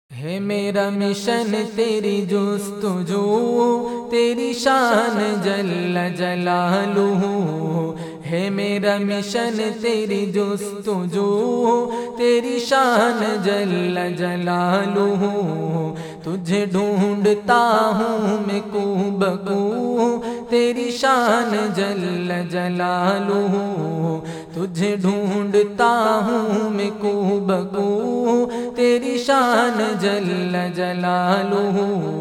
ہے میرا مشن تیری جستجو، تیری شان جل جلالہ، ہے میرا مشن تیری جستجو، تیری شان جل جلالہ، تجھے ڈھونڈتا ہوں میں کو بکو، تیری شان جل جلالہ، تجھے ڈھونڈتا ہوں میں کو بکو، تیری شان جل جلالہ،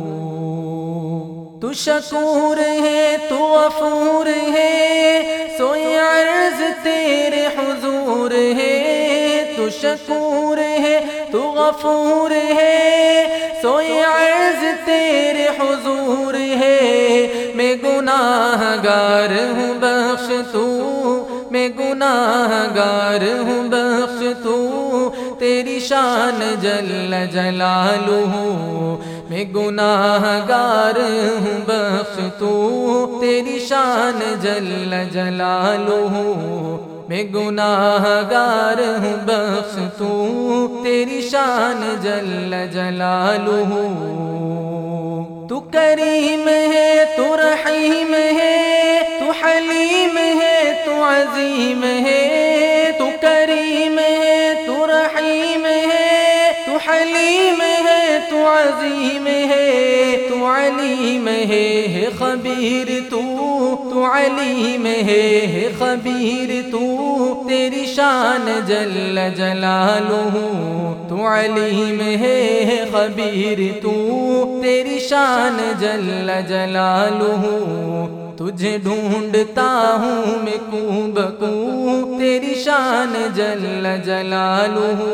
تو شکور ہے تو غفور ہے، سوئی عرض تیرے حضور ہے، تو شکور ہے تو غفور ہے، سوئی عرض تیرے حضور ہے، میں گناہ گار ہوں بخش تو، میں گناہ گار ہوں بخش تو، تیری شان جل جلالہ، میں گناہ گار ہوں بخش تو، تیری شان جل جلالہ، میں گناہ گار ہوں بخش تو، تیری شان جل جلالہ، تو کریم ہے تو رحیم ہے، تو حلیم ہے تو عظیم ہے، تو کریم ہے تو رحیم ہے، تو حلیم ہے تو عظیم ہے، تو علیم ہے خبیر تو، تو علیم ہے خبیر تو، تیری شان جل جلالہ، تو علیم ہے خبیر تو، تیری شان جل جلالہ، تجھے ڈھونڈتا ہوں میں کو بکو، تیری شان جل جلالہ،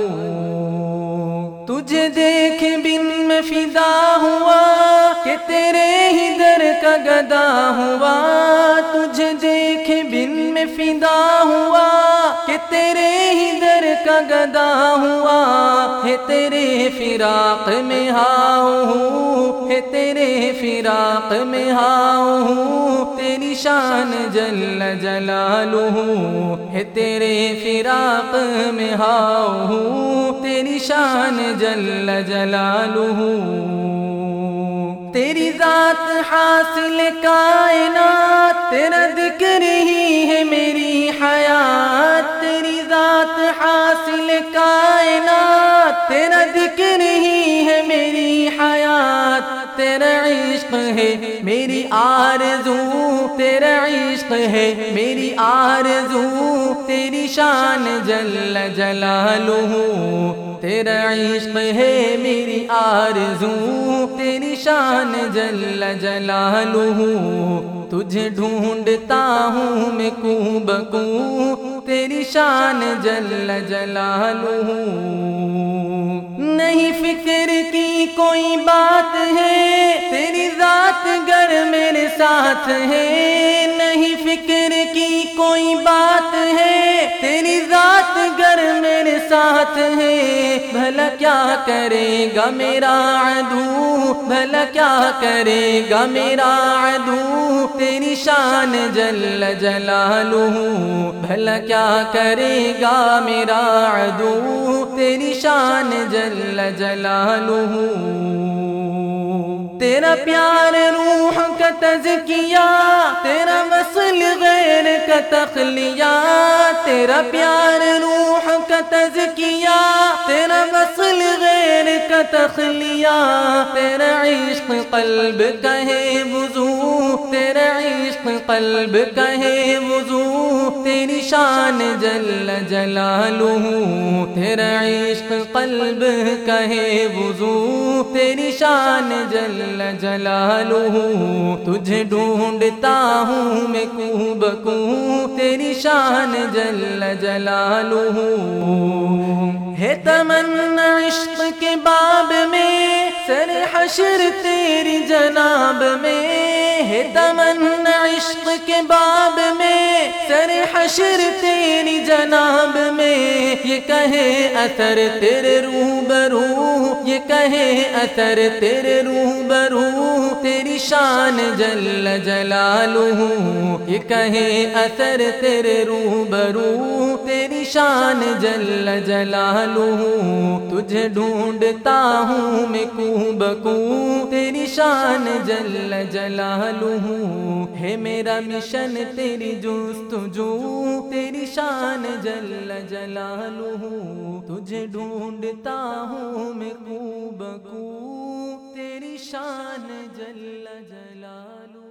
تجھے دیکھ بن میں فدا ہوا کہ تیرے ہی در کا گدا ہوا، تجھے دیکھ بن میں فدا ہوا کہ تیرے ہی در کا گدا ہوا، ہے تیرے فراق میں ہاؤ ہوں، ہے تیرے فراق میں ہاؤ ہوں، تیری شان جل جلالہ، ہے تیرے فراق میں ہاؤ ہوں، تیری شان جل جلالہ، تیری ذات حاصل کائنات، تیرا ذکر ہی ہے میری حیات، تیری ذات حاصل کائنات، تیرا ذکر ہی ہے میری حیات، تیرا عشق ہے میری آرزو، تیرا عشق ہے میری آرزو، تیری شان جل جلالہ، تیرا عشق ہے میری آرزو، تیری شان جل جلالہ، تجھے ڈھونڈتا ہوں میں کو بکو، تیری شان جل جلالہ، نہیں فکر کی کوئی بات ہے، تیری ذات گر میرے ساتھ ہے، نہیں فکر کی کوئی بات ہے، تیری ذات گر میرے ساتھ ہے، بھلا کیا کرے گا میرا عدو، بھلا کیا کرے گا میرا عدو، تیری شان جل جلالہ، بھلا کیا کرے گا میرا عدو، تیری شان جل جلالہ، تیرا پیار روح کا تزکیہ، تیرا وصل غیر کا تخلیہ، تیرا پیار روح کا تزکیہ، تیرا وصل غیر کا تخلیہ، تیرا عشق قلب کا ہے وضو، تیرا عشق قلب کا ہے وضو، تیری شان جل جلالہ، تیرا عشق قلب کا ہے وضو، تیری شان جل جلالہ، تجھے ڈھونڈتا ہوں میں کو بکو، تیری شان جل جلالہ، ہے تمنا عشق کے باب میں، سر حشر تیری جناب میں، ہے تمنا عشق کے باب میں، سر حشر تیری جناب میں، یہ کہے اثر تیرے روبرو، یہ کہے اثر تیرے روبرو، تیری شان جل جلالہ، یہ کہے اثر تیرے روبرو، تیری شان جل جلالہ، تجھے ڈھونڈتا ہوں میں کو بکو، تیری شان جل جلالہ، ہے میرا مشن تیری جستجو، تیری شان جل جلالہ، تجھے ڈھونڈتا ہوں میں کو بکو، تیری شان جل جلالہ۔